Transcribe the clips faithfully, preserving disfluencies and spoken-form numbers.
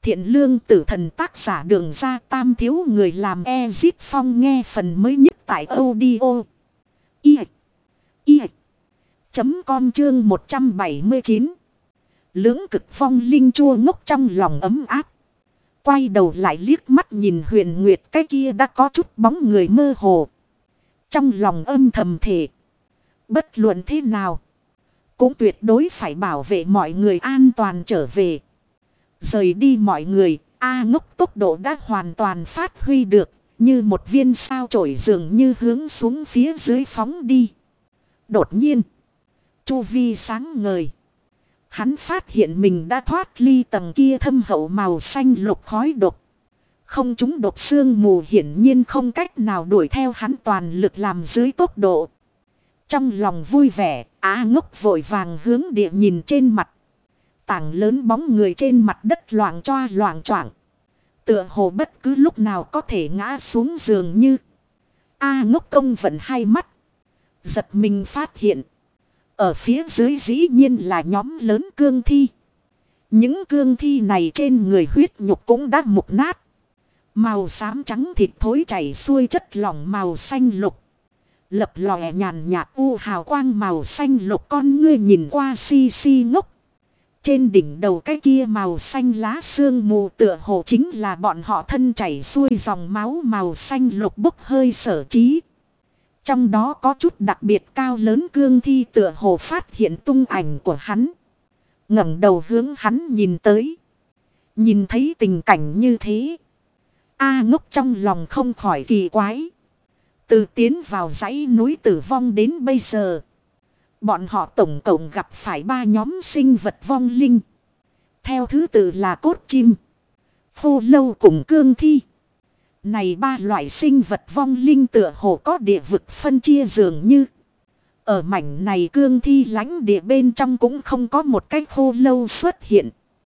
Thiện lương tử thần tác giả Đường Ra Tam thiếu người làm Ezip Phong nghe phần mới nhất tại audio. I. I. Chấm com chương một trăm bảy mươi chín. Lưỡng cực vong linh chua ngốc trong lòng ấm áp. Quay đầu lại liếc mắt nhìn Huyền Nguyệt, cái kia đã có chút bóng người mơ hồ. Trong lòng âm thầm thề. Bất luận thế nào, cũng tuyệt đối phải bảo vệ mọi người an toàn trở về. Rời đi mọi người, A Ngốc tốc độ đã hoàn toàn phát huy được. Như một viên sao chổi dường như hướng xuống phía dưới phóng đi. Đột nhiên, chu vi sáng ngời. Hắn phát hiện mình đã thoát ly tầng kia thâm hậu màu xanh lục khói độc. Không chúng độc sương mù hiển nhiên không cách nào đuổi theo hắn toàn lực làm dưới tốc độ. Trong lòng vui vẻ, Á Ngốc vội vàng hướng địa nhìn trên mặt. Tảng lớn bóng người trên mặt đất loạng choa loạng choạng. Tựa hồ bất cứ lúc nào có thể ngã xuống giường như. A Ngốc công vận hai mắt. Giật mình phát hiện. Ở phía dưới dĩ nhiên là nhóm lớn cương thi. Những cương thi này trên người huyết nhục cũng đã mục nát. Màu xám trắng thịt thối chảy xuôi chất lỏng màu xanh lục. Lập lòe nhàn nhạt u hào quang màu xanh lục, con ngươi nhìn qua si si ngốc. Trên đỉnh đầu cái kia màu xanh lá sương mù tựa hồ chính là bọn họ thân chảy xuôi dòng máu màu xanh lục bốc hơi sở trí. Trong đó có chút đặc biệt cao lớn cương thi tựa hồ phát hiện tung ảnh của hắn. Ngẩng đầu hướng hắn nhìn tới. Nhìn thấy tình cảnh như thế, A Ngốc trong lòng không khỏi kỳ quái. Từ tiến vào dãy núi tử vong đến bây giờ, bọn họ tổng cộng gặp phải ba nhóm sinh vật vong linh. Theo thứ tự là cốt chim, khô lâu cùng cương thi. Này ba loại sinh vật vong linh tựa hồ có địa vực phân chia dường như. Ở mảnh này cương thi lãnh địa bên trong cũng không có một cái khô lâu xuất hiện.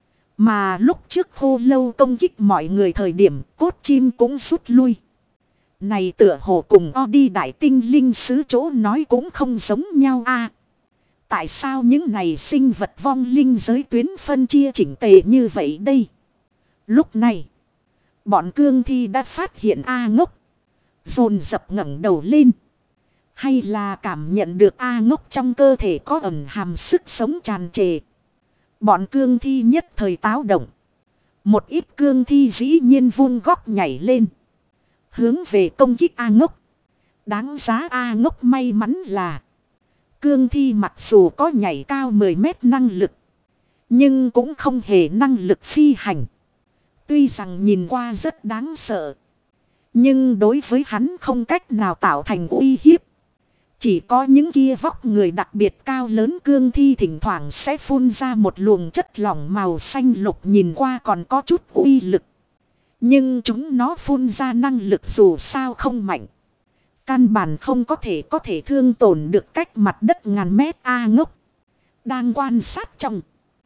Mà lúc trước khô lâu công kích mọi người thời điểm, cốt chim cũng rút lui. Này tựa hồ cùng o đi đại tinh linh sứ chỗ nói cũng không giống nhau a. Tại sao những này sinh vật vong linh giới tuyến phân chia chỉnh tề như vậy đây? Lúc này, bọn cương thi đã phát hiện A Ngốc. Dồn dập ngẩng đầu lên. Hay là cảm nhận được A Ngốc trong cơ thể có ẩn hàm sức sống tràn trề. Bọn cương thi nhất thời táo động. Một ít cương thi dĩ nhiên vung góc nhảy lên. Hướng về công kích A Ngốc. Đáng giá A Ngốc may mắn là cương thi mặc dù có nhảy cao mười mét năng lực, nhưng cũng không hề năng lực phi hành. Tuy rằng nhìn qua rất đáng sợ, nhưng đối với hắn không cách nào tạo thành uy hiếp. Chỉ có những kia vóc người đặc biệt cao lớn cương thi thỉnh thoảng sẽ phun ra một luồng chất lỏng màu xanh lục, nhìn qua còn có chút uy lực. Nhưng chúng nó phun ra năng lực dù sao không mạnh. Căn bản không có thể có thể thương tổn được cách mặt đất ngàn mét. A Ngốc đang quan sát trong.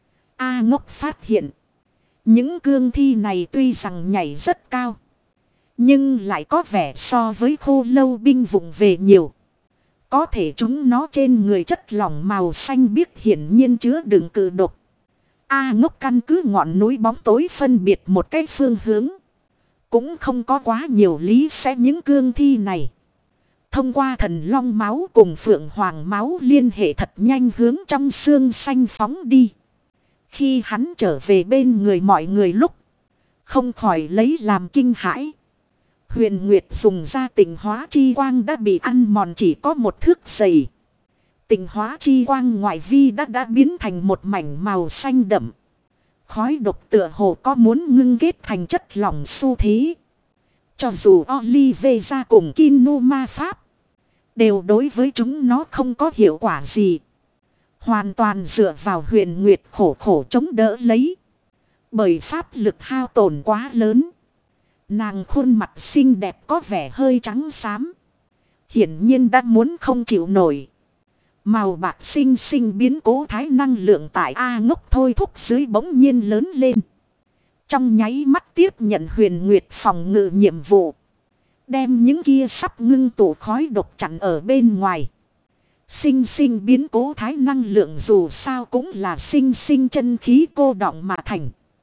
A Ngốc phát hiện những cương thi này tuy rằng nhảy rất cao, nhưng lại có vẻ so với khô lâu binh vụng về nhiều. Có thể chúng nó trên người chất lỏng màu xanh biếc hiển nhiên chứa đựng cự độc. A Ngốc căn cứ ngọn núi bóng tối phân biệt một cái phương hướng. Cũng không có quá nhiều lý sẽ những cương thi này. Thông qua thần long máu cùng phượng hoàng máu liên hệ thật nhanh hướng trong xương xanh phóng đi. Khi hắn trở về bên người mọi người lúc, không khỏi lấy làm kinh hãi. Huyền Nguyệt dùng ra tịnh hóa chi quang đã bị ăn mòn chỉ có một thước dày. Tịnh hóa chi quang ngoại vi đã đã biến thành một mảnh màu xanh đậm. Khói độc tựa hồ có muốn ngưng kết thành chất lỏng xu thế. Cho dù Olive ra cùng Kinu ma pháp, đều đối với chúng nó không có hiệu quả gì. Hoàn toàn dựa vào Huyền Nguyệt khổ khổ chống đỡ lấy. Bởi pháp lực hao tổn quá lớn, nàng khuôn mặt xinh đẹp có vẻ hơi trắng xám. Hiển nhiên đã muốn không chịu nổi. Màu bạc xinh xinh biến cố thái năng lượng tại A Ngốc thôi thúc dưới bỗng nhiên lớn lên. Trong nháy mắt tiếp nhận Huyền Nguyệt phòng ngự nhiệm vụ. Đem những kia sắp ngưng tụ khói độc chặn ở bên ngoài. Sinh sinh biến cố thái năng lượng dù sao cũng là sinh sinh chân khí cô đọng mà thành.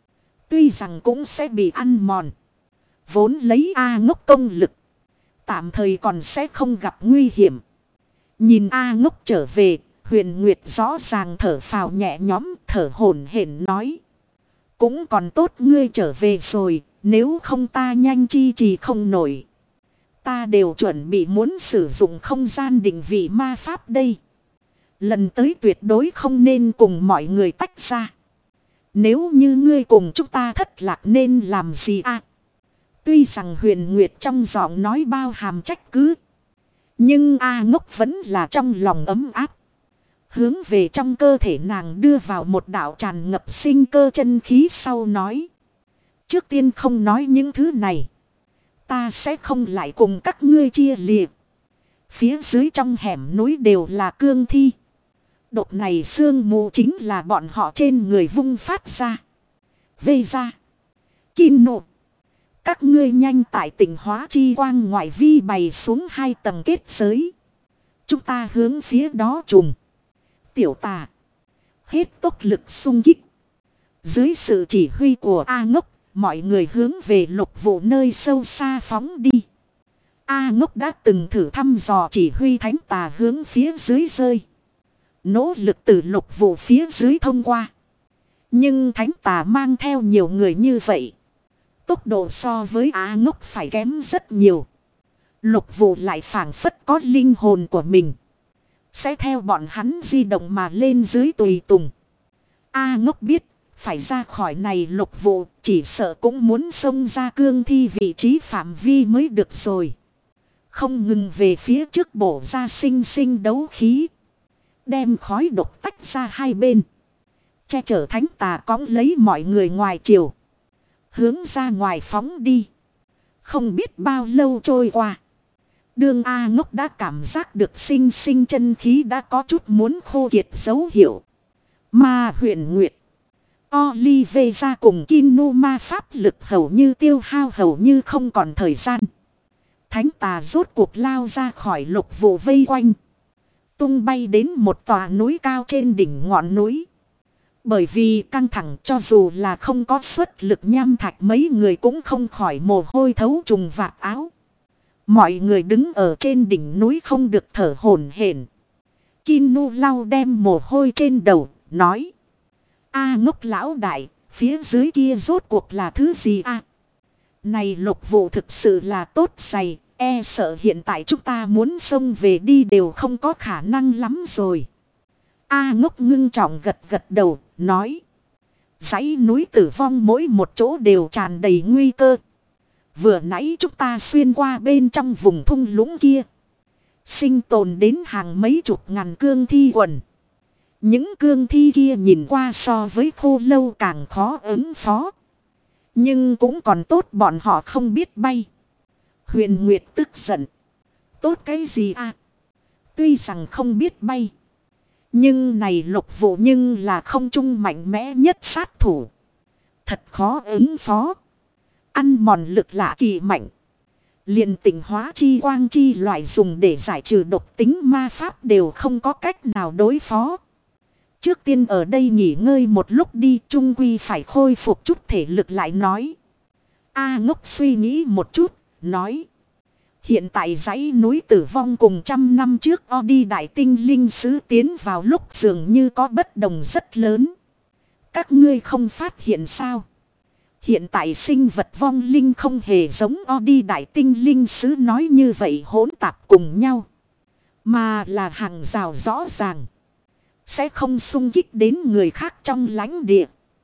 Tuy rằng cũng sẽ bị ăn mòn. Vốn lấy A Ngốc công lực. Tạm thời còn sẽ không gặp nguy hiểm. Nhìn A Ngốc trở về. Huyền Nguyệt rõ ràng thở phào nhẹ nhõm, thở hổn hển nói. Cũng còn tốt ngươi trở về rồi. Nếu không ta nhanh chi trì không nổi. Ta đều chuẩn bị muốn sử dụng không gian định vị ma pháp đây. Lần tới tuyệt đối không nên cùng mọi người tách ra. Nếu như ngươi cùng chúng ta thất lạc nên làm gì à? Tuy rằng Huyền Nguyệt trong giọng nói bao hàm trách cứ. Nhưng A Ngốc vẫn là trong lòng ấm áp. Hướng về trong cơ thể nàng đưa vào một đạo tràn ngập sinh cơ chân khí sau nói. Trước tiên không nói những thứ này. Ta sẽ không lại cùng các ngươi chia liệt. Phía dưới trong hẻm núi đều là cương thi. Độc này sương mù chính là bọn họ trên người vung phát ra. Vây ra. Kim nộ. Các ngươi nhanh tại tỉnh hóa chi quang ngoại vi bày xuống hai tầng kết giới. Chúng ta hướng phía đó trùng. Tiểu tà. Hết tốc lực xung kích. Dưới sự chỉ huy của A Ngốc. Mọi người hướng về lục vụ nơi sâu xa phóng đi. A Ngốc đã từng thử thăm dò chỉ huy thánh tà hướng phía dưới rơi. Nỗ lực từ lục vụ phía dưới thông qua. Nhưng thánh tà mang theo nhiều người như vậy. Tốc độ so với A Ngốc phải kém rất nhiều. Lục vụ lại phảng phất có linh hồn của mình. Sẽ theo bọn hắn di động mà lên dưới tùy tùng. A Ngốc biết. Phải ra khỏi này lục vụ. Chỉ sợ cũng muốn xông ra cương thi vị trí phạm vi mới được rồi. Không ngừng về phía trước bổ ra sinh sinh đấu khí. Đem khói độc tách ra hai bên. Che chở thánh tà cõng lấy mọi người ngoài chiều. Hướng ra ngoài phóng đi. Không biết bao lâu trôi qua. Đương A Ngốc đã cảm giác được sinh sinh chân khí đã có chút muốn khô kiệt dấu hiệu. Mà Huyền Nguyệt. Olivera cùng Kinu ma pháp lực hầu như tiêu hao hầu như không còn thời gian. Thánh tà rốt cuộc lao ra khỏi lục vụ vây quanh. Tung bay đến một tòa núi cao trên đỉnh ngọn núi. Bởi vì căng thẳng cho dù là không có suất lực nham thạch mấy người cũng không khỏi mồ hôi thấu trùng vạt áo. Mọi người đứng ở trên đỉnh núi không được thở hổn hển. Kinu lau đem mồ hôi trên đầu, nói. A Ngốc lão đại, phía dưới kia rốt cuộc là thứ gì a? Này lục vụ thực sự là tốt dày, e sợ hiện tại chúng ta muốn xông về đi đều không có khả năng lắm rồi. A Ngốc ngưng trọng gật gật đầu, nói. Dãy núi tử vong mỗi một chỗ đều tràn đầy nguy cơ. Vừa nãy chúng ta xuyên qua bên trong vùng thung lũng kia. Sinh tồn đến hàng mấy chục ngàn cương thi quần. Những cương thi kia nhìn qua so với khô lâu càng khó ứng phó. Nhưng cũng còn tốt bọn họ không biết bay. Huyền Nguyệt tức giận. Tốt cái gì à? Tuy rằng không biết bay. Nhưng này lục vụ nhưng là không trung mạnh mẽ nhất sát thủ. Thật khó ứng phó. Ăn mòn lực lạ kỳ mạnh. Liền tỉnh hóa chi quang chi loại dùng để giải trừ độc tính ma pháp đều không có cách nào đối phó. Trước tiên ở đây nghỉ ngơi một lúc đi, chung quy phải khôi phục chút thể lực lại nói. A Ngốc suy nghĩ một chút, nói. Hiện tại dãy núi tử vong cùng trăm năm trước o đi đại tinh linh sứ tiến vào lúc dường như có bất đồng rất lớn. Các ngươi không phát hiện sao? Hiện tại sinh vật vong linh không hề giống o đi đại tinh linh sứ nói như vậy hỗn tạp cùng nhau. Mà là hàng rào rõ ràng. Sẽ không xung kích đến người khác trong lãnh địa.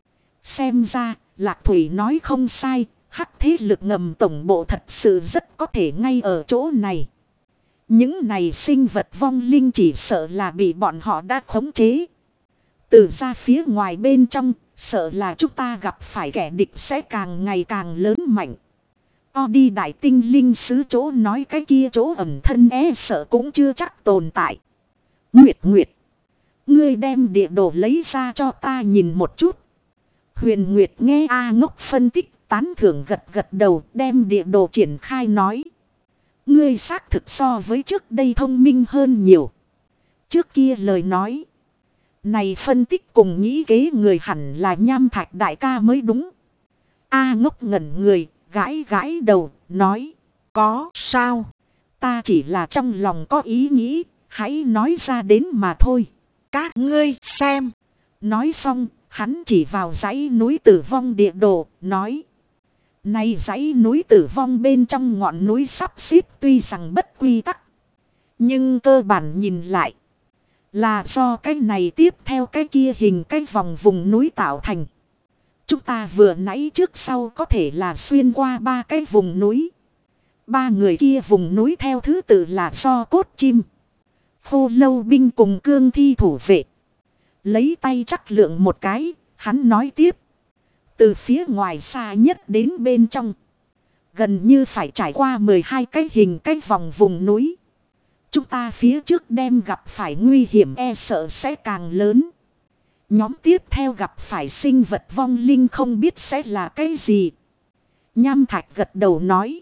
Xem ra, Lạc Thủy nói không sai, hắc thế lực ngầm tổng bộ thật sự rất có thể ngay ở chỗ này. Những này sinh vật vong linh chỉ sợ là bị bọn họ đã khống chế. Từ ra phía ngoài bên trong, sợ là chúng ta gặp phải kẻ địch sẽ càng ngày càng lớn mạnh. O đi đại tinh linh sứ chỗ nói cái kia chỗ ẩn thân e sợ cũng chưa chắc tồn tại. Nguyệt Nguyệt. Ngươi đem địa đồ lấy ra cho ta nhìn một chút. Huyền Nguyệt nghe A Ngốc phân tích tán thưởng gật gật đầu đem địa đồ triển khai nói. Ngươi xác thực so với trước đây thông minh hơn nhiều. Trước kia lời nói. Này phân tích cùng nghĩ kế người hẳn là nham thạch đại ca mới đúng. A Ngốc ngẩn người, gãi gãi đầu, nói. Có sao? Ta chỉ là trong lòng có ý nghĩ, hãy nói ra đến mà thôi. Các ngươi xem. Nói xong, hắn chỉ vào dãy núi Tử Vong địa đồ, nói. Này dãy núi Tử Vong bên trong ngọn núi sắp xếp tuy rằng bất quy tắc. Nhưng cơ bản nhìn lại. Là do cái này tiếp theo cái kia hình cái vòng vùng núi tạo thành. Chúng ta vừa nãy trước sau có thể là xuyên qua ba cái vùng núi. Ba người kia vùng núi theo thứ tự là do cốt chim, khô lâu binh cùng cương thi thủ vệ. Lấy tay chắc lượng một cái, hắn nói tiếp. Từ phía ngoài xa nhất đến bên trong. Gần như phải trải qua mười hai cái hình cái vòng vùng núi. Chúng ta phía trước đem gặp phải nguy hiểm e sợ sẽ càng lớn. Nhóm tiếp theo gặp phải sinh vật vong linh không biết sẽ là cái gì. Nham Thạch gật đầu nói.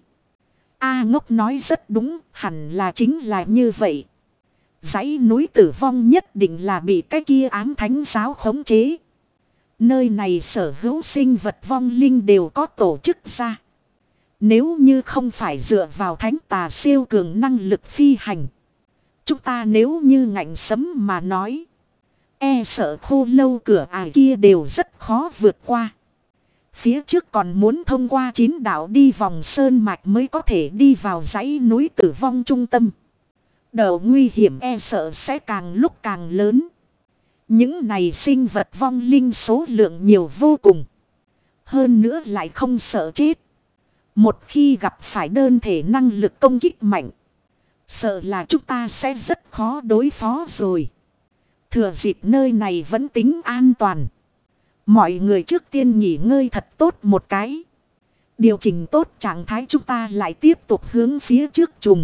A Ngốc nói rất đúng, hẳn là chính là như vậy. Dãy núi Tử Vong nhất định là bị cái kia ám thánh giáo khống chế. Nơi này sở hữu sinh vật vong linh đều có tổ chức ra. Nếu như không phải dựa vào thánh tà siêu cường năng lực phi hành. Chúng ta nếu như ngạnh sấm mà nói. E sợ khô lâu cửa ải kia đều rất khó vượt qua. Phía trước còn muốn thông qua chín đảo đi vòng sơn mạch mới có thể đi vào dãy núi Tử Vong trung tâm. Độ nguy hiểm e sợ sẽ càng lúc càng lớn. Những này sinh vật vong linh số lượng nhiều vô cùng. Hơn nữa lại không sợ chết. Một khi gặp phải đơn thể năng lực công kích mạnh. Sợ là chúng ta sẽ rất khó đối phó rồi. Thừa dịp nơi này vẫn tính an toàn. Mọi người trước tiên nghỉ ngơi thật tốt một cái. Điều chỉnh tốt trạng thái chúng ta lại tiếp tục hướng phía trước trùng.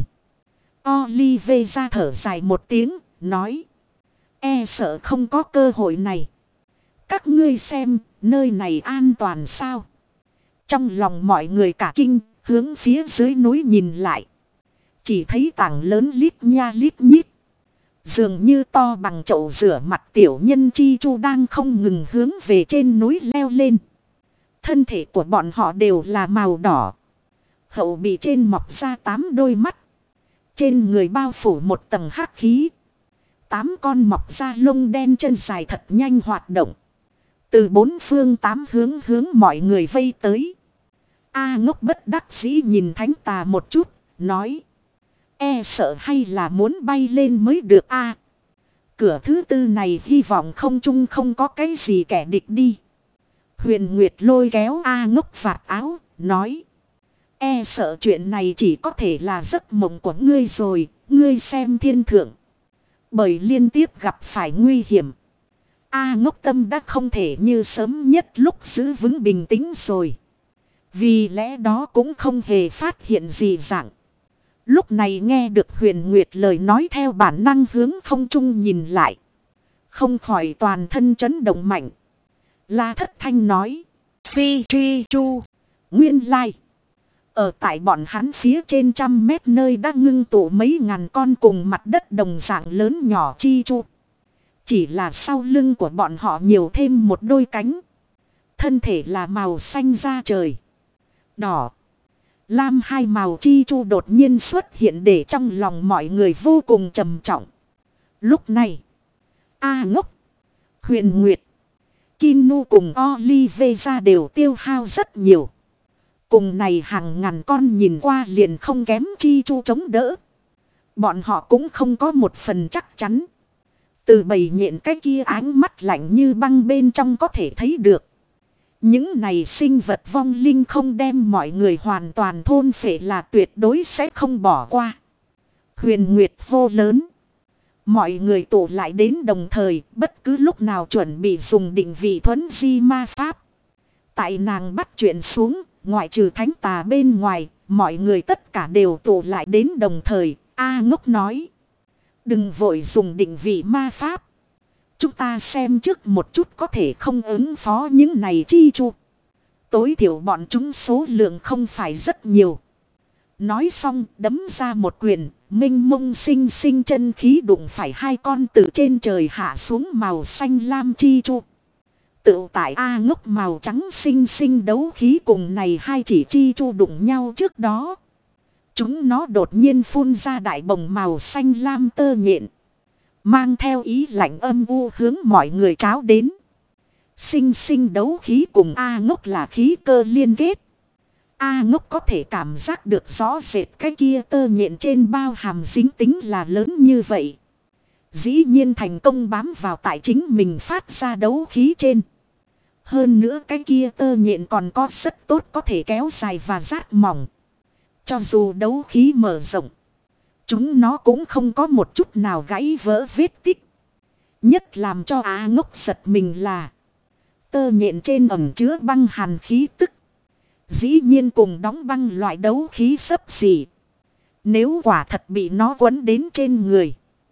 Olive ra thở dài một tiếng, nói. E sợ không có cơ hội này. Các ngươi xem, nơi này an toàn sao? Trong lòng mọi người cả kinh, hướng phía dưới núi nhìn lại. Chỉ thấy tảng lớn lít nha lít nhít. Dường như to bằng chậu rửa mặt tiểu nhân chi chu đang không ngừng hướng về trên núi leo lên. Thân thể của bọn họ đều là màu đỏ. Hậu bị trên mọc ra tám đôi mắt. Trên người bao phủ một tầng hắc khí. Tám con mọc ra lông đen chân dài thật nhanh hoạt động. Từ bốn phương tám hướng hướng mọi người vây tới. A Ngốc bất đắc dĩ nhìn thánh tà một chút, nói. E sợ hay là muốn bay lên mới được a. Cửa thứ tư này hy vọng không chung không có cái gì kẻ địch đi. Huyền Nguyệt lôi kéo A Ngốc vạt áo, nói. E sợ chuyện này chỉ có thể là giấc mộng của ngươi rồi, ngươi xem thiên thượng. Bởi liên tiếp gặp phải nguy hiểm. A Ngốc tâm đã không thể như sớm nhất lúc giữ vững bình tĩnh rồi. Vì lẽ đó cũng không hề phát hiện gì dạng. Lúc này nghe được Huyền Nguyệt lời nói theo bản năng hướng không trung nhìn lại. Không khỏi toàn thân chấn động mạnh. La Thất Thanh nói. Phi truy chu. Nguyên lai. Ở tại bọn hắn phía trên trăm mét nơi đã ngưng tụ mấy ngàn con cùng mặt đất đồng dạng lớn nhỏ chi chu. Chỉ là sau lưng của bọn họ nhiều thêm một đôi cánh. Thân thể là màu xanh da trời. Đỏ. Lam hai màu chi chu đột nhiên xuất hiện để trong lòng mọi người vô cùng trầm trọng. Lúc này. A Ngốc. Huyền Nguyệt. Kinu cùng Olive ra đều tiêu hao rất nhiều. Cùng này hàng ngàn con nhìn qua liền không kém chi chu chống đỡ. Bọn họ cũng không có một phần chắc chắn. Từ bầy nhện cái kia ánh mắt lạnh như băng bên trong có thể thấy được. Những này sinh vật vong linh không đem mọi người hoàn toàn thôn phệ là tuyệt đối sẽ không bỏ qua. Huyền Nguyệt hô lớn. Mọi người tụ lại đến đồng thời bất cứ lúc nào chuẩn bị dùng định vị thuấn di ma pháp. Tại nàng bắt chuyện xuống, ngoại trừ thánh tà bên ngoài, mọi người tất cả đều tụ lại đến đồng thời. A Ngốc nói. Đừng vội dùng định vị ma pháp. Chúng ta xem trước một chút có thể không ứng phó những này chi chu. Tối thiểu bọn chúng số lượng không phải rất nhiều. Nói xong đấm ra một quyền, minh mông sinh sinh chân khí đụng phải hai con từ trên trời hạ xuống màu xanh lam chi chu. Tự tại A Ngốc màu trắng xinh xinh đấu khí cùng này hai chỉ chi chu đụng nhau trước đó. Chúng nó đột nhiên phun ra đại bồng màu xanh lam tơ nhện. Mang theo ý lạnh âm u hướng mọi người tráo đến. Xinh xinh đấu khí cùng A Ngốc là khí cơ liên kết. A Ngốc có thể cảm giác được rõ rệt cái kia tơ nhện trên bao hàm dính tính là lớn như vậy. Dĩ nhiên thành công bám vào tại chính mình phát ra đấu khí trên. Hơn nữa cái kia tơ nhện còn có rất tốt có thể kéo dài và rát mỏng. Cho dù đấu khí mở rộng, chúng nó cũng không có một chút nào gãy vỡ vết tích. Nhất làm cho A Ngốc giật mình là tơ nhện trên ẩm chứa băng hàn khí tức. Dĩ nhiên cùng đóng băng loại đấu khí xấp xỉ. Nếu quả thật bị nó quấn đến trên người,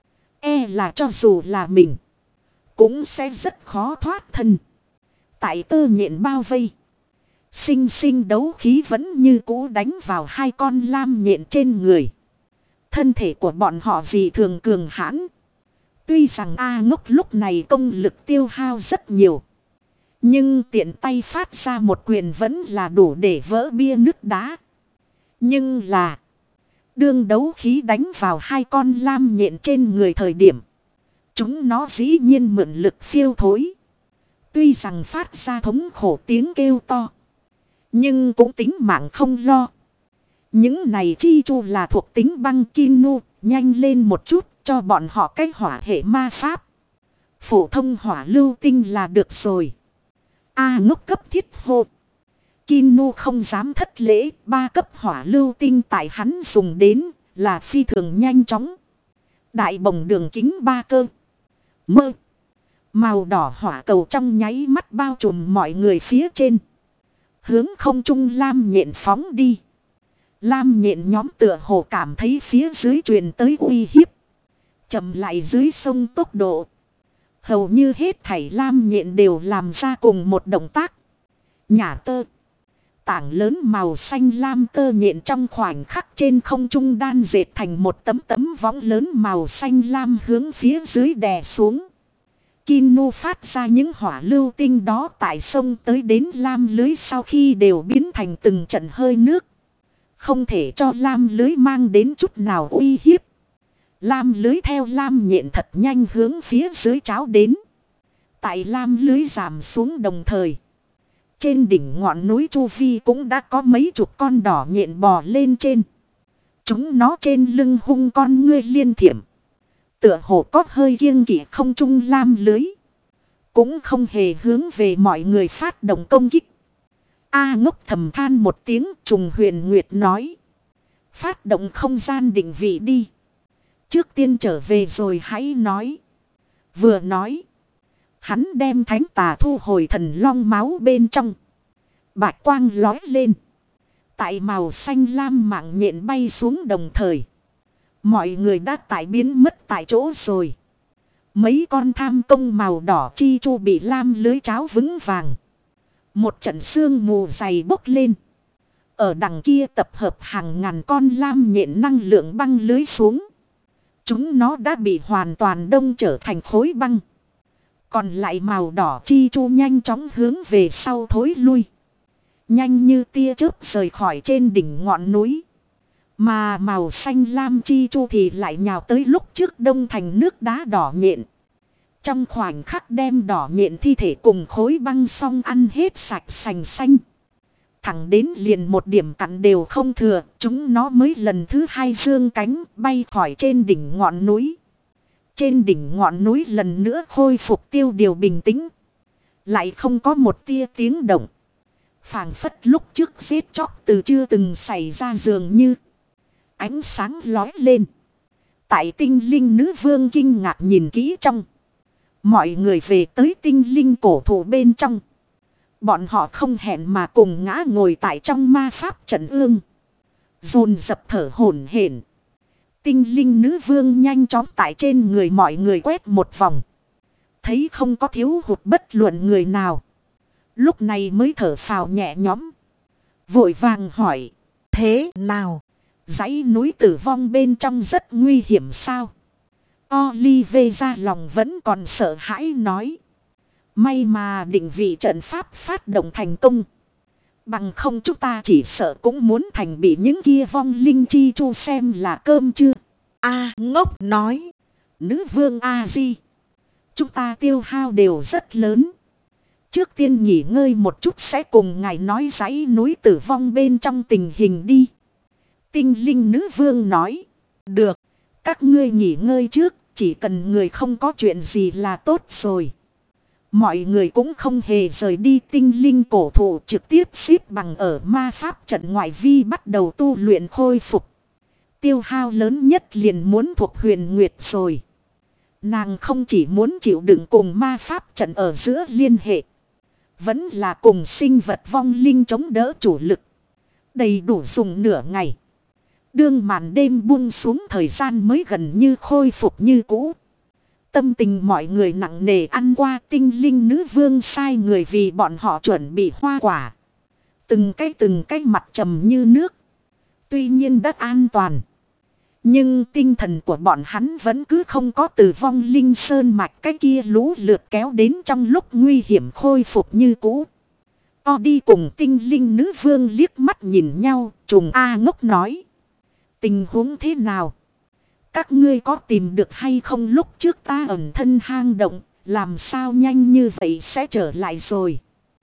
e là cho dù là mình cũng sẽ rất khó thoát thân. Tại tơ nhện bao vây, sinh sinh đấu khí vẫn như cũ đánh vào hai con lam nhện trên người. Thân thể của bọn họ dị thường cường hãn. Tuy rằng A Ngốc lúc này công lực tiêu hao rất nhiều, nhưng tiện tay phát ra một quyền vẫn là đủ để vỡ bia nứt đá. Nhưng là đương đấu khí đánh vào hai con lam nhện trên người thời điểm, chúng nó dĩ nhiên mượn lực phiêu thối. Tuy rằng phát ra thống khổ tiếng kêu to, nhưng cũng tính mạng không lo. Những này chi chu là thuộc tính băng Kinu, nhanh lên một chút cho bọn họ cách hỏa hệ ma pháp. Phổ thông hỏa lưu tinh là được rồi. A Ngốc cấp thiết hô. Kinu không dám thất lễ, ba cấp hỏa lưu tinh tại hắn dùng đến là phi thường nhanh chóng. Đại bồng đường kính ba cơ. Mơ. Màu đỏ hỏa cầu trong nháy mắt bao trùm mọi người phía trên. Hướng không trung lam nhện phóng đi. Lam nhện nhóm tựa hồ cảm thấy phía dưới truyền tới uy hiếp. Chậm lại dưới sông tốc độ. Hầu như hết thảy lam nhện đều làm ra cùng một động tác. Nhả tơ. Tảng lớn màu xanh lam tơ nhện trong khoảnh khắc trên không trung đan dệt thành một tấm tấm võng lớn màu xanh lam hướng phía dưới đè xuống. Kinu phát ra những hỏa lưu tinh đó tại sông tới đến lam lưới sau khi đều biến thành từng trận hơi nước. Không thể cho lam lưới mang đến chút nào uy hiếp. Lam lưới theo lam nhện thật nhanh hướng phía dưới tráo đến. Tại lam lưới giảm xuống đồng thời, trên đỉnh ngọn núi Chu Vi cũng đã có mấy chục con đỏ nhện bò lên trên. Chúng nó trên lưng hung con ngươi liên thiểm. Tựa hồ có hơi kiêng kỵ không trung lam lưới. Cũng không hề hướng về mọi người phát động công kích. A Ngốc thầm than một tiếng, Trùng Huyền Nguyệt nói. Phát động không gian định vị đi. Trước tiên trở về rồi hãy nói. Vừa nói, hắn đem thánh tà thu hồi thần long máu bên trong. Bạch quang lói lên. Tại màu xanh lam mạng nhện bay xuống đồng thời, mọi người đã tại biến mất tại chỗ rồi. Mấy con tham công màu đỏ chi chu bị lam lưới tráo vững vàng. Một trận sương mù dày bốc lên. Ở đằng kia tập hợp hàng ngàn con lam nhện năng lượng băng lưới xuống. Chúng nó đã bị hoàn toàn đông trở thành khối băng. Còn lại màu đỏ chi chu nhanh chóng hướng về sau thối lui. Nhanh như tia chớp rời khỏi trên đỉnh ngọn núi. Mà màu xanh lam chi chu thì lại nhào tới lúc trước đông thành nước đá đỏ nhện. Trong khoảnh khắc đem đỏ nhện thi thể cùng khối băng xong ăn hết sạch sành xanh. Thẳng đến liền một điểm cặn đều không thừa, chúng nó mới lần thứ hai dương cánh bay khỏi trên đỉnh ngọn núi. Trên đỉnh ngọn núi lần nữa khôi phục tiêu điều bình tĩnh. Lại không có một tia tiếng động. Phảng phất lúc trước giết chóc từ chưa từng xảy ra dường như. Ánh sáng lói lên. Tại tinh linh nữ vương kinh ngạc nhìn kỹ trong. Mọi người về tới tinh linh cổ thụ bên trong. Bọn họ không hẹn mà cùng ngã ngồi tại trong ma pháp trận ương. Dồn dập thở hổn hển. Tinh linh nữ vương nhanh chóng tại trên người mọi người quét một vòng. Thấy không có thiếu hụt bất luận người nào. Lúc này mới thở phào nhẹ nhõm. Vội vàng hỏi. Thế nào? Dãy núi tử vong bên trong rất nguy hiểm sao? Olive ra lòng vẫn còn sợ hãi nói. May mà định vị trận pháp phát động thành công. Bằng không chúng ta chỉ sợ cũng muốn thành bị những kia vong linh chi chu xem là cơm chưa. A Ngốc nói. Nữ vương A-di. Chúng ta tiêu hao đều rất lớn. Trước tiên nghỉ ngơi một chút sẽ cùng ngài nói dãy núi tử vong bên trong tình hình đi. Tinh linh nữ vương nói. Được. Các ngươi nghỉ ngơi trước. Chỉ cần người không có chuyện gì là tốt rồi. Mọi người cũng không hề rời đi, tinh linh cổ thụ trực tiếp xếp bằng ở ma pháp trận ngoại vi bắt đầu tu luyện khôi phục. Tiêu hao lớn nhất liền muốn thuộc Huyền Nguyệt rồi. Nàng không chỉ muốn chịu đựng cùng ma pháp trận ở giữa liên hệ. Vẫn là cùng sinh vật vong linh chống đỡ chủ lực. Đầy đủ dùng nửa ngày. Đương màn đêm buông xuống thời gian mới gần như khôi phục như cũ. Tâm tình mọi người nặng nề ăn qua, tinh linh nữ vương sai người vì bọn họ chuẩn bị hoa quả. Từng cái từng cái mặt trầm như nước. Tuy nhiên đã an toàn. Nhưng tinh thần của bọn hắn vẫn cứ không có từ vong linh sơn mạch cái kia lũ lượt kéo đến trong lúc nguy hiểm khôi phục như cũ. O đi cùng tinh linh nữ vương liếc mắt nhìn nhau, trùng A Ngốc nói. Tình huống thế nào? Các ngươi có tìm được hay không lúc trước ta ẩn thân hang động, làm sao nhanh như vậy sẽ trở lại rồi.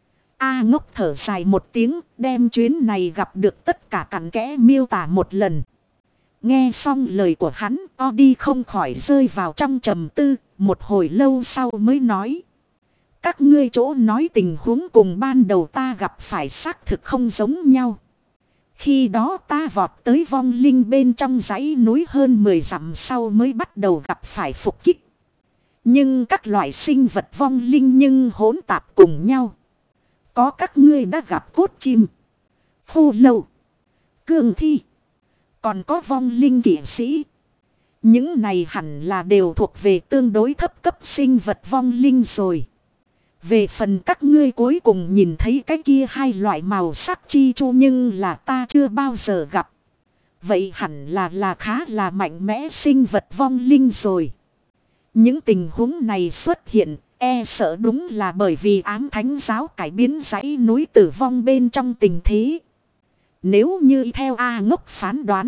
A Ngốc thở dài một tiếng, đem chuyến này gặp được tất cả cặn kẽ miêu tả một lần. Nghe xong lời của hắn, O đi không khỏi rơi vào trong trầm tư, một hồi lâu sau mới nói. Các ngươi chỗ nói tình huống cùng ban đầu ta gặp phải xác thực không giống nhau. Khi đó ta vọt tới vong linh bên trong dãy núi hơn mười dặm sau mới bắt đầu gặp phải phục kích. Nhưng các loại sinh vật vong linh nhưng hỗn tạp cùng nhau. Có các ngươi đã gặp cốt chim, khô lâu, cương thi. Còn có vong linh kỵ sĩ. Những này hẳn là đều thuộc về tương đối thấp cấp sinh vật vong linh rồi. Về phần các ngươi cuối cùng nhìn thấy cái kia hai loại màu sắc chi chu nhưng là ta chưa bao giờ gặp. Vậy hẳn là là khá là mạnh mẽ sinh vật vong linh rồi. Những tình huống này xuất hiện e sợ đúng là bởi vì ám thánh giáo cải biến dãy núi tử vong bên trong tình thế. Nếu như theo A Ngốc phán đoán.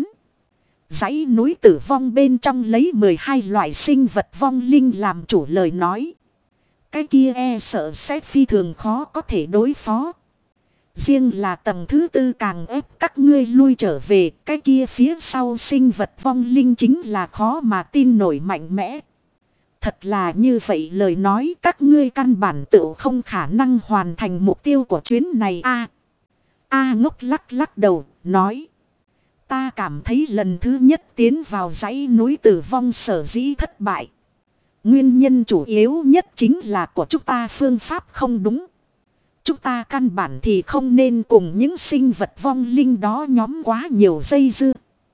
Dãy núi tử vong bên trong lấy mười hai loại sinh vật vong linh làm chủ lời nói. Cái kia e sợ sẽ phi thường khó có thể đối phó. Riêng là tầng thứ tư càng ép các ngươi lui trở về. Cái kia phía sau sinh vật vong linh chính là khó mà tin nổi mạnh mẽ. Thật là như vậy lời nói các ngươi căn bản tự không khả năng hoàn thành mục tiêu của chuyến này a. A Ngốc lắc lắc đầu, nói. Ta cảm thấy lần thứ nhất tiến vào dãy núi tử vong sở dĩ thất bại. Nguyên nhân chủ yếu nhất chính là của chúng ta phương pháp không đúng. Chúng ta căn bản thì không nên cùng những sinh vật vong linh đó nhóm quá nhiều dây dưa.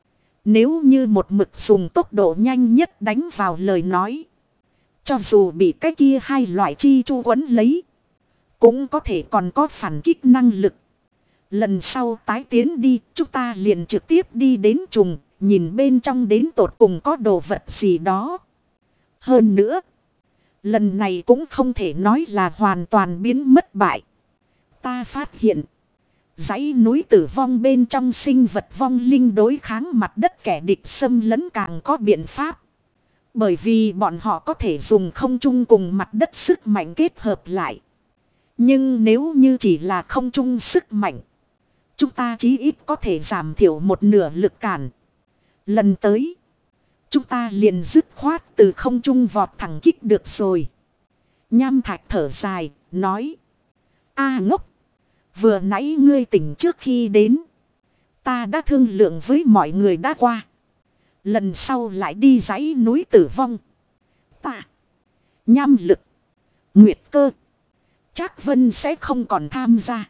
Nếu như một mực dùng tốc độ nhanh nhất đánh vào lời nói. Cho dù bị cái kia hai loại chi chu quấn lấy. Cũng có thể còn có phản kích năng lực. Lần sau tái tiến đi, chúng ta liền trực tiếp đi đến trùng, nhìn bên trong đến tột cùng có đồ vật gì đó. Hơn nữa, lần này cũng không thể nói là hoàn toàn biến mất bại. Ta phát hiện, dãy núi tử vong bên trong sinh vật vong linh đối kháng mặt đất kẻ địch xâm lấn càng có biện pháp. Bởi vì bọn họ có thể dùng không trung cùng mặt đất sức mạnh kết hợp lại. Nhưng nếu như chỉ là không trung sức mạnh, chúng ta chí ít có thể giảm thiểu một nửa lực cản. Lần tới, chúng ta liền dứt khoát từ không trung vọt thẳng kích được rồi. Nham Thạch thở dài, nói. A Ngốc, vừa nãy ngươi tỉnh trước khi đến. Ta đã thương lượng với mọi người đã qua. Lần sau lại đi dãy núi tử vong. Ta, Nham Lực, Nguyệt Cơ, Trác Vân sẽ không còn tham gia.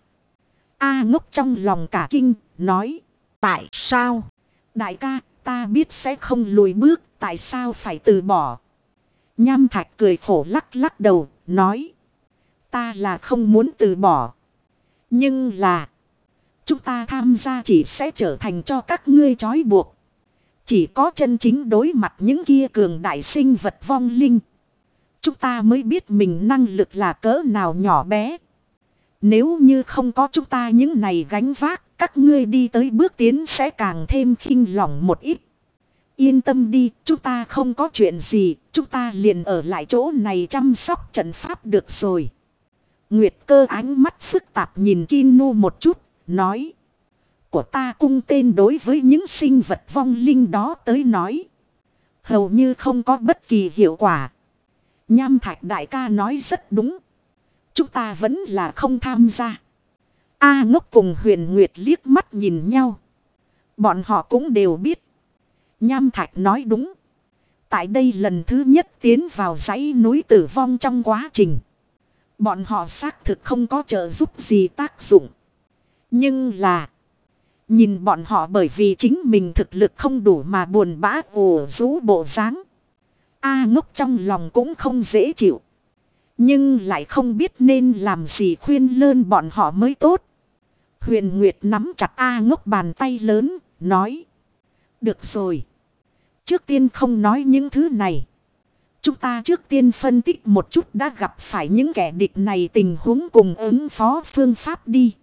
A Ngốc trong lòng cả kinh, nói. Tại sao? Đại ca, ta biết sẽ không lùi bước, tại sao phải từ bỏ? Nham Thạch cười khổ lắc lắc đầu, nói. Ta là không muốn từ bỏ. Nhưng là, chúng ta tham gia chỉ sẽ trở thành cho các ngươi trói buộc. Chỉ có chân chính đối mặt những kia cường đại sinh vật vong linh. chúng ta mới biết mình năng lực là cỡ nào nhỏ bé. Nếu như không có chúng ta những này gánh vác, các ngươi đi tới bước tiến sẽ càng thêm khinh lỏng một ít. Yên tâm đi, chúng ta không có chuyện gì, chúng ta liền ở lại chỗ này chăm sóc trận pháp được rồi. Nguyệt Cơ ánh mắt phức tạp nhìn Kinu một chút, nói. Của ta cung tên đối với những sinh vật vong linh đó tới nói. Hầu như không có bất kỳ hiệu quả. Nham Thạch đại ca nói rất đúng. Chúng ta vẫn là không tham gia. A Ngốc cùng Huyền Nguyệt liếc mắt nhìn nhau. Bọn họ cũng đều biết. Nham Thạch nói đúng. Tại đây lần thứ nhất tiến vào dãy núi tử vong trong quá trình. Bọn họ xác thực không có trợ giúp gì tác dụng. Nhưng là. Nhìn bọn họ bởi vì chính mình thực lực không đủ mà buồn bã ủ rũ bộ dáng. A Ngốc trong lòng cũng không dễ chịu. Nhưng lại không biết nên làm gì khuyên lơn bọn họ mới tốt. Huyền Nguyệt nắm chặt A Ngốc bàn tay lớn, nói. Được rồi. Trước tiên không nói những thứ này. Chúng ta trước tiên phân tích một chút đã gặp phải những kẻ địch này tình huống cùng ứng phó phương pháp đi.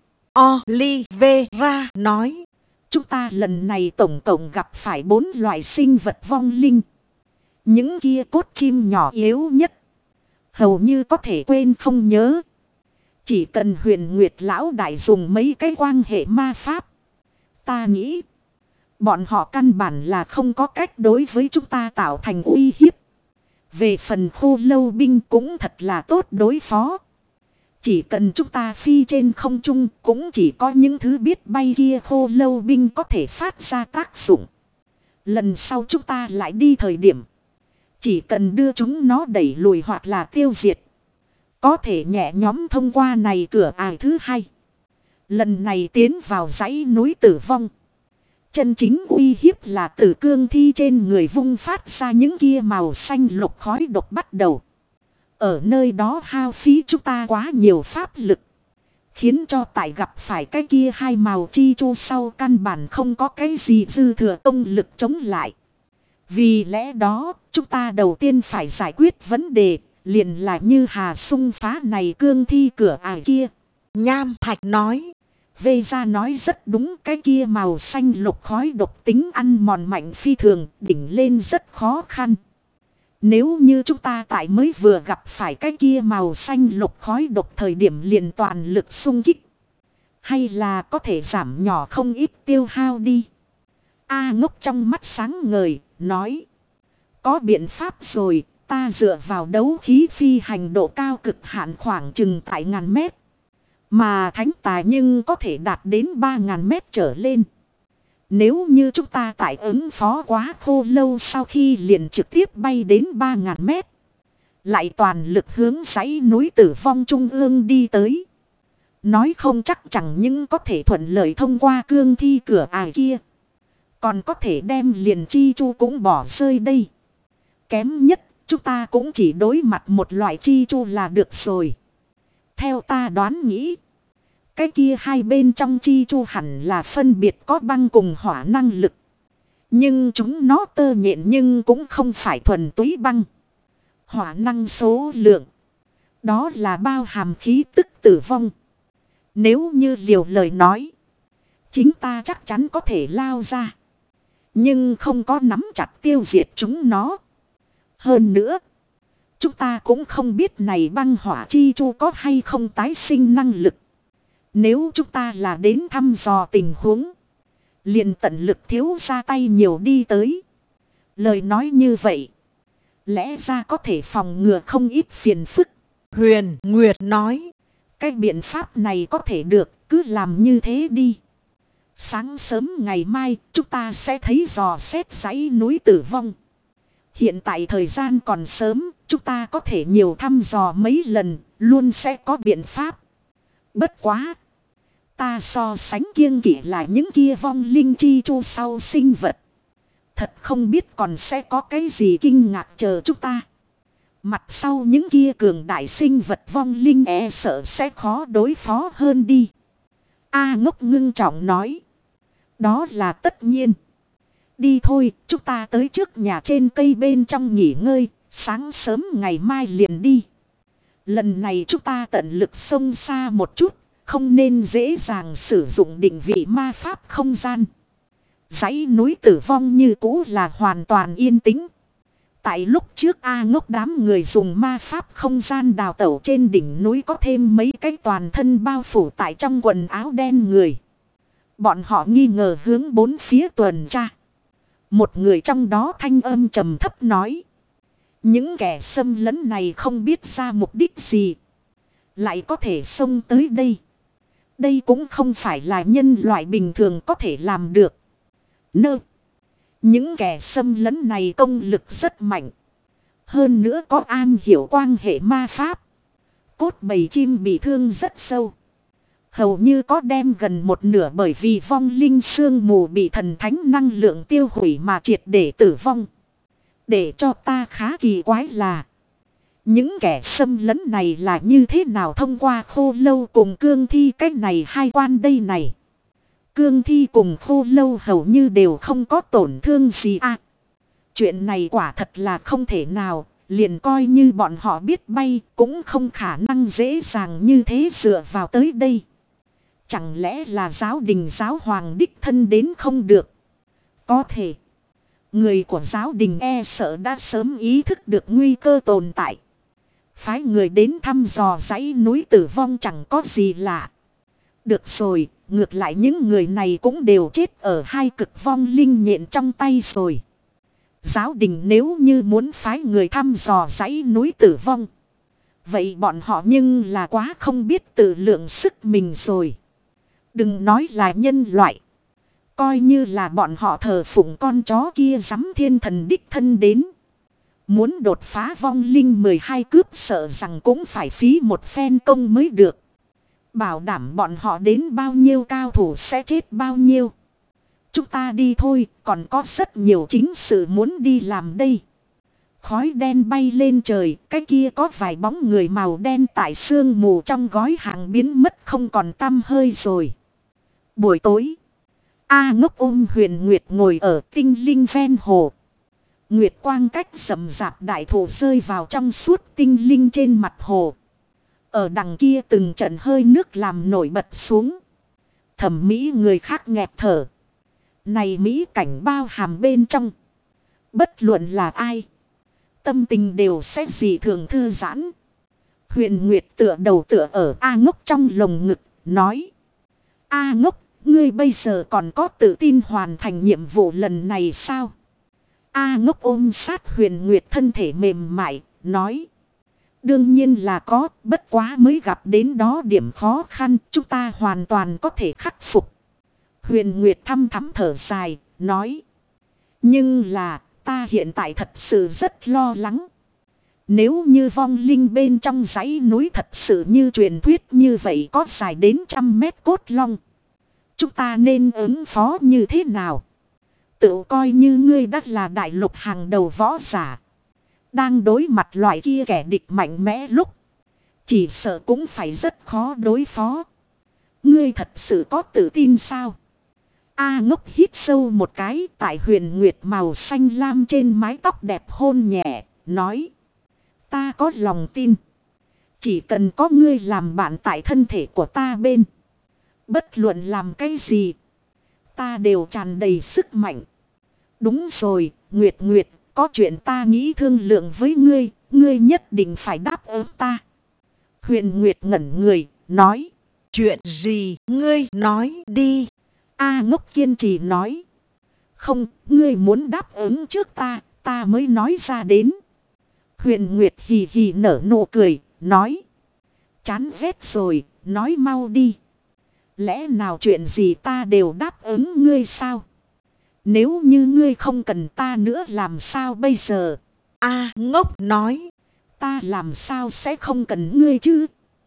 Olivera nói. Chúng ta lần này tổng cộng gặp phải bốn loại sinh vật vong linh. Những kia cốt chim nhỏ yếu nhất. Hầu như có thể quên không nhớ. Chỉ cần Huyền Nguyệt lão đại dùng mấy cái quan hệ ma pháp. Ta nghĩ. Bọn họ căn bản là không có cách đối với chúng ta tạo thành uy hiếp. Về phần khô lâu binh cũng thật là tốt đối phó. Chỉ cần chúng ta phi trên không trung cũng chỉ có những thứ biết bay kia khô lâu binh có thể phát ra tác dụng. Lần sau chúng ta lại đi thời điểm. Chỉ cần đưa chúng nó đẩy lùi hoặc là tiêu diệt. Có thể nhẹ nhóm thông qua này cửa ải thứ hai. Lần này tiến vào dãy núi tử vong. Chân chính uy hiếp là tử cương thi trên người vung phát ra những kia màu xanh lục khói độc bắt đầu. Ở nơi đó hao phí chúng ta quá nhiều pháp lực. Khiến cho tại gặp phải cái kia hai màu chi chu sau căn bản không có cái gì dư thừa công lực chống lại. Vì lẽ đó chúng ta đầu tiên phải giải quyết vấn đề liền là như hà sung phá này cương thi cửa ải kia. Nham Thạch nói. Vê ra nói rất đúng, cái kia màu xanh lục khói độc tính ăn mòn mạnh phi thường, đỉnh lên rất khó khăn. Nếu như chúng ta tại mới vừa gặp phải cái kia màu xanh lục khói độc thời điểm liền toàn lực xung kích. Hay là có thể giảm nhỏ không ít tiêu hao đi. A Ngốc trong mắt sáng ngời, nói. Có biện pháp rồi, ta dựa vào đấu khí phi hành độ cao cực hạn khoảng chừng tại ngàn mét. Mà thánh tài nhưng có thể đạt đến ba ngàn mét trở lên. Nếu như chúng ta tại ứng phó quá khô lâu sau khi liền trực tiếp bay đến ba ngàn mét. Lại toàn lực hướng dãy núi tử vong trung ương đi tới. Nói không chắc chẳng những có thể thuận lợi thông qua cương thi cửa ải kia. Còn có thể đem liền chi chu cũng bỏ rơi đây. Kém nhất chúng ta cũng chỉ đối mặt một loại chi chu là được rồi. Theo ta đoán nghĩ. Cái kia hai bên trong chi chu hẳn là phân biệt có băng cùng hỏa năng lực. Nhưng chúng nó tơ nhện nhưng cũng không phải thuần túy băng. Hỏa năng số lượng. Đó là bao hàm khí tức tử vong. Nếu như liều lời nói. Chính ta chắc chắn có thể lao ra. Nhưng không có nắm chặt tiêu diệt chúng nó. Hơn nữa. Chúng ta cũng không biết này băng hỏa chi chu có hay không tái sinh năng lực. Nếu chúng ta là đến thăm dò tình huống. Liền tận lực thiếu ra tay nhiều đi tới. Lời nói như vậy. Lẽ ra có thể phòng ngừa không ít phiền phức. Huyền Nguyệt nói. Cái biện pháp này có thể được, cứ làm như thế đi. Sáng sớm ngày mai chúng ta sẽ thấy dò xét dãy núi tử vong. Hiện tại thời gian còn sớm, chúng ta có thể nhiều thăm dò mấy lần, luôn sẽ có biện pháp. Bất quá. Ta so sánh kiêng kỵ là những kia vong linh chi chu sau sinh vật. Thật không biết còn sẽ có cái gì kinh ngạc chờ chúng ta. Mặt sau những kia cường đại sinh vật vong linh e sợ sẽ khó đối phó hơn đi. A Ngốc ngưng trọng nói. Đó là tất nhiên. Đi thôi, chúng ta tới trước nhà trên cây bên trong nghỉ ngơi, Sáng sớm ngày mai liền đi. Lần này chúng ta tận lực xông xa một chút. Không nên dễ dàng sử dụng định vị ma pháp không gian. Dãy núi tử vong như cũ là hoàn toàn yên tĩnh. Tại lúc trước A Ngốc đám người dùng ma pháp không gian đào tẩu trên đỉnh núi có thêm mấy cái toàn thân bao phủ tại trong quần áo đen người. Bọn họ nghi ngờ hướng bốn phía tuần tra. Một người trong đó thanh âm trầm thấp nói. Những kẻ xâm lấn này không biết ra mục đích gì. Lại có thể xông tới đây. Đây cũng không phải là nhân loại bình thường có thể làm được. Nơ. Những kẻ xâm lấn này công lực rất mạnh. Hơn nữa có am hiểu quan hệ ma pháp. Cốt bầy chim bị thương rất sâu. Hầu như có đem gần một nửa bởi vì vong linh sương mù bị thần thánh năng lượng tiêu hủy mà triệt để tử vong. Để cho ta khá kỳ quái là. Những kẻ xâm lấn này là như thế nào thông qua khô lâu cùng cương thi cách này hai quan đây này. Cương thi cùng khô lâu hầu như đều không có tổn thương gì à. Chuyện này quả thật là không thể nào, liền coi như bọn họ biết bay cũng không khả năng dễ dàng như thế dựa vào tới đây. Chẳng lẽ là giáo đình giáo hoàng đích thân đến không được? Có thể. Người của giáo đình e sợ đã sớm ý thức được nguy cơ tồn tại. Phái người đến thăm dò dãy núi tử vong chẳng có gì lạ. Được rồi, ngược lại những người này cũng đều chết ở hai cực vong linh nhện trong tay rồi. Giáo đình nếu như muốn phái người thăm dò dãy núi tử vong. Vậy bọn họ nhưng là quá không biết tự lượng sức mình rồi. Đừng nói là nhân loại. Coi như là bọn họ thờ phụng con chó kia giám thiên thần đích thân đến. Muốn đột phá vong linh mười hai cướp sợ rằng cũng phải phí một phen công mới được. Bảo đảm bọn họ đến bao nhiêu cao thủ sẽ chết bao nhiêu. Chúng ta đi thôi, còn có rất nhiều chính sự muốn đi làm đây. Khói đen bay lên trời, cái kia có vài bóng người màu đen tại sương mù trong gói hàng biến mất không còn tăm hơi rồi. Buổi tối, A Ngốc ôm Huyền Nguyệt ngồi ở tinh linh ven hồ. Nguyệt quang cách rậm rạp đại thụ rơi vào trong suốt tinh linh trên mặt hồ. Ở đằng kia từng trận hơi nước làm nổi bật xuống. Thẩm mỹ người khác nghẹt thở. Này mỹ cảnh bao hàm bên trong. Bất luận là ai. Tâm tình đều sẽ dị thường thư giãn. Huyền Nguyệt tựa đầu tựa ở A Ngốc trong lồng ngực, nói. A Ngốc, ngươi bây giờ còn có tự tin hoàn thành nhiệm vụ lần này sao? A Ngốc ôm sát Huyền Nguyệt thân thể mềm mại, nói. Đương nhiên là có, bất quá mới gặp đến đó điểm khó khăn, chúng ta hoàn toàn có thể khắc phục. Huyền Nguyệt thăm thắm thở dài, nói. Nhưng là, ta hiện tại thật sự rất lo lắng. Nếu như vong linh bên trong dãy núi thật sự như truyền thuyết như vậy có dài đến trăm mét cốt long. Chúng ta nên ứng phó như thế nào? Tự coi như ngươi đã là đại lục hàng đầu võ giả. Đang đối mặt loại kia kẻ địch mạnh mẽ lúc. Chỉ sợ cũng phải rất khó đối phó. Ngươi thật sự có tự tin sao? A Ngốc hít sâu một cái tại Huyền Nguyệt màu xanh lam trên mái tóc đẹp hôn nhẹ, nói. Ta có lòng tin. Chỉ cần có ngươi làm bạn tại thân thể của ta bên. Bất luận làm cái gì. Ta đều tràn đầy sức mạnh. Đúng rồi, Nguyệt Nguyệt, có chuyện ta nghĩ thương lượng với ngươi. Ngươi nhất định phải đáp ứng ta. Huyền Nguyệt ngẩn người, nói. Chuyện gì, ngươi nói đi. A Ngốc kiên trì nói. Không, ngươi muốn đáp ứng trước ta, ta mới nói ra đến. Huyền Nguyệt hì hì nở nụ cười, nói. Chán ghét rồi, nói mau đi. Lẽ nào chuyện gì ta đều đáp ứng ngươi sao? Nếu như ngươi không cần ta nữa làm sao bây giờ? A Ngốc nói. Ta làm sao sẽ không cần ngươi chứ?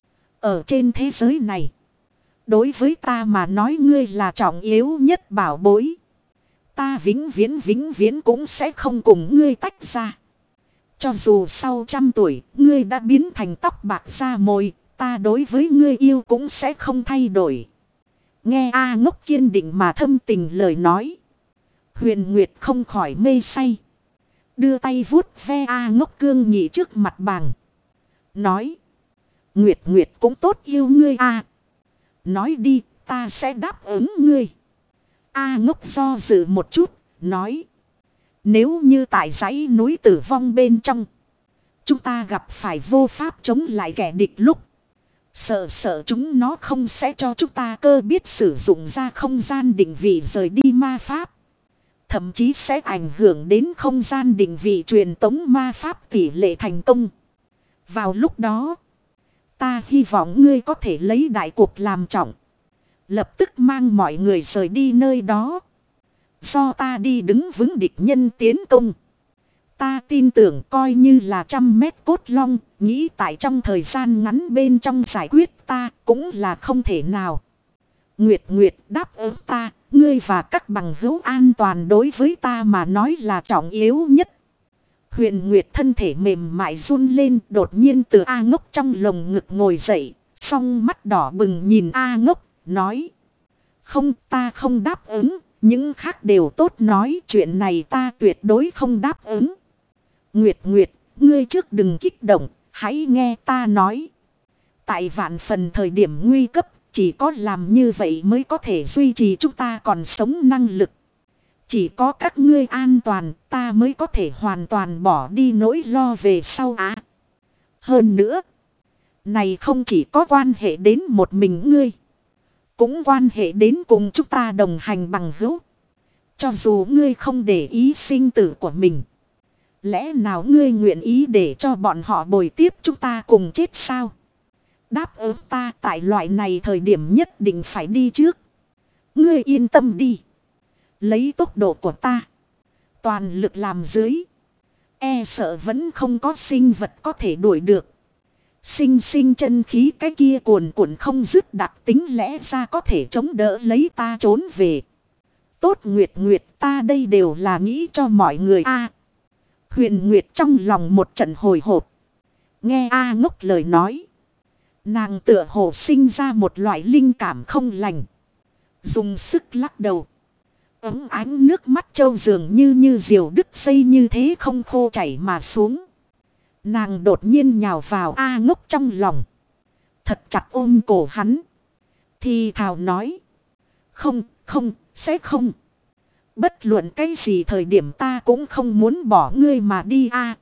Ở trên thế giới này. Đối với ta mà nói ngươi là trọng yếu nhất bảo bối. Ta vĩnh viễn vĩnh viễn cũng sẽ không cùng ngươi tách ra. Cho dù sau trăm tuổi ngươi đã biến thành tóc bạc da mồi. Ta đối với ngươi yêu cũng sẽ không thay đổi. Nghe A Ngốc kiên định mà thâm tình lời nói. Huyền Nguyệt không khỏi mê say. Đưa tay vuốt ve A Ngốc cương nghị trước mặt bàng. Nói. Nguyệt Nguyệt cũng tốt yêu ngươi a. Nói đi, ta sẽ đáp ứng ngươi. A Ngốc do dự một chút, nói. Nếu như tại dãy núi tử vong bên trong, chúng ta gặp phải vô pháp chống lại kẻ địch lúc. Sợ sợ chúng nó không sẽ cho chúng ta cơ biết sử dụng ra không gian định vị rời đi ma pháp. Thậm chí sẽ ảnh hưởng đến không gian định vị truyền tống ma pháp tỷ lệ thành công. Vào lúc đó, ta hy vọng ngươi có thể lấy đại cuộc làm trọng. Lập tức mang mọi người rời đi nơi đó. Do ta đi đứng vững địch nhân tiến công. Ta tin tưởng coi như là trăm mét cốt long, nghĩ tại trong thời gian ngắn bên trong giải quyết ta cũng là không thể nào. Nguyệt Nguyệt đáp ứng ta, ngươi và các bằng hữu an toàn đối với ta mà nói là trọng yếu nhất. Huyền Nguyệt thân thể mềm mại run lên, đột nhiên từ A Ngốc trong lồng ngực ngồi dậy, song mắt đỏ bừng nhìn A Ngốc, nói. Không, ta không đáp ứng, những khác đều tốt nói, chuyện này ta tuyệt đối không đáp ứng. Nguyệt Nguyệt, ngươi trước đừng kích động, hãy nghe ta nói. Tại vạn phần thời điểm nguy cấp, chỉ có làm như vậy mới có thể duy trì chúng ta còn sống năng lực. Chỉ có các ngươi an toàn, ta mới có thể hoàn toàn bỏ đi nỗi lo về sau á. Hơn nữa, này không chỉ có quan hệ đến một mình ngươi, cũng quan hệ đến cùng chúng ta đồng hành bằng hữu. Cho dù ngươi không để ý sinh tử của mình, lẽ nào ngươi nguyện ý để cho bọn họ bồi tiếp chúng ta cùng chết sao? Đáp ứng ta tại loại này thời điểm nhất định phải đi trước. Ngươi yên tâm đi. Lấy tốc độ của ta, toàn lực làm dưới, e sợ vẫn không có sinh vật có thể đuổi được. Sinh sinh chân khí cái kia cuồn cuộn không dứt đặc tính lẽ ra có thể chống đỡ lấy ta trốn về. Tốt Nguyệt Nguyệt, ta đây đều là nghĩ cho mọi người a. Huyền Nguyệt trong lòng một trận hồi hộp. Nghe A Ngốc lời nói, nàng tựa hồ sinh ra một loại linh cảm không lành. Dùng sức lắc đầu. Ấm ánh nước mắt trâu dường như như diều đứt dây như thế không khô chảy mà xuống. Nàng đột nhiên nhào vào A Ngốc trong lòng. Thật chặt ôm cổ hắn. Thì thào nói. Không, không, sẽ không. Bất luận cái gì thời điểm ta cũng không muốn bỏ ngươi mà đi a.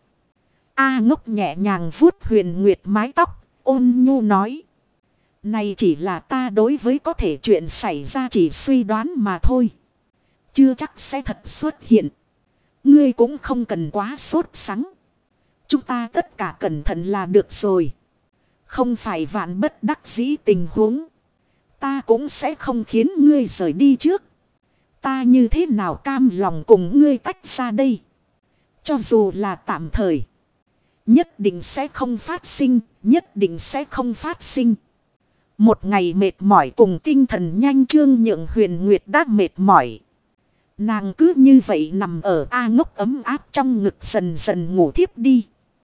A Ngốc nhẹ nhàng vuốt Huyền Nguyệt mái tóc, ôn nhu nói. Này chỉ là ta đối với có thể chuyện xảy ra chỉ suy đoán mà thôi. Chưa chắc sẽ thật xuất hiện. Ngươi cũng không cần quá sốt sắng. Chúng ta tất cả cẩn thận là được rồi. Không phải vạn bất đắc dĩ tình huống, ta cũng sẽ không khiến ngươi rời đi trước. Ta như thế nào cam lòng cùng ngươi tách ra đây. Cho dù là tạm thời, nhất định sẽ không phát sinh, nhất định sẽ không phát sinh. Một ngày mệt mỏi cùng tinh thần nhanh trương nhượng Huyền Nguyệt đã mệt mỏi. Nàng cứ như vậy nằm ở A Ngốc ấm áp trong ngực dần dần ngủ thiếp đi.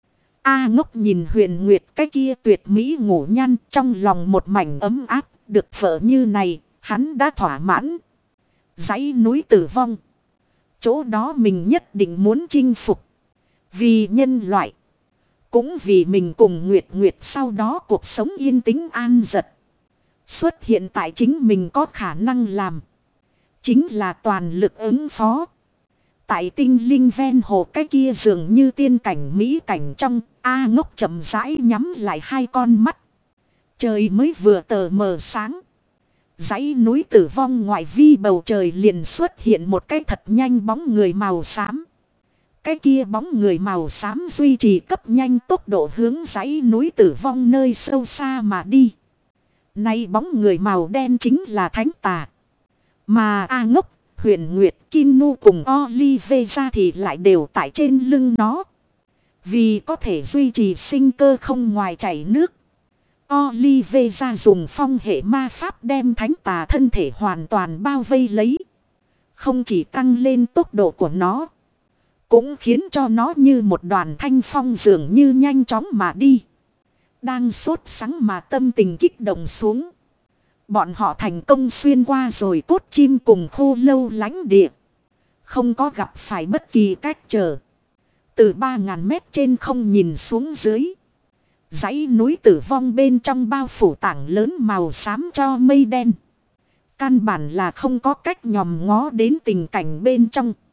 A Ngốc nhìn Huyền Nguyệt cái kia tuyệt mỹ ngủ nhăn trong lòng một mảnh ấm áp. Được vợ như này, hắn đã thỏa mãn. Dãy núi tử vong, chỗ đó mình nhất định muốn chinh phục. Vì nhân loại, cũng vì mình cùng Nguyệt Nguyệt sau đó cuộc sống yên tĩnh an giật. Xuất hiện tại chính mình có khả năng làm, chính là toàn lực ứng phó. Tại tinh linh ven hồ cái kia dường như tiên cảnh mỹ cảnh trong, A Ngốc chậm rãi nhắm lại hai con mắt. Trời mới vừa tờ mờ sáng, dãy núi tử vong ngoại vi bầu trời liền xuất hiện một cái thật nhanh bóng người màu xám. Cái kia bóng người màu xám duy trì cấp nhanh tốc độ hướng dãy núi tử vong nơi sâu xa mà đi. Nay bóng người màu đen chính là Thánh Tà. Mà A Ngốc, Huyền Nguyệt, Kinu cùng Olivia thì lại đều tại trên lưng nó. Vì có thể duy trì sinh cơ không ngoài chảy nước, Olivia dùng phong hệ ma pháp đem Thánh Tà thân thể hoàn toàn bao vây lấy. Không chỉ tăng lên tốc độ của nó, cũng khiến cho nó như một đoàn thanh phong dường như nhanh chóng mà đi. Đang sốt sắng mà tâm tình kích động xuống, bọn họ thành công xuyên qua rồi cốt chim cùng khô lâu lánh địa. Không có gặp phải bất kỳ cách trở. Từ ba ngàn mét trên không nhìn xuống dưới. Dãy núi tử vong bên trong bao phủ tảng lớn màu xám cho mây đen. Căn bản là không có cách nhòm ngó đến tình cảnh bên trong.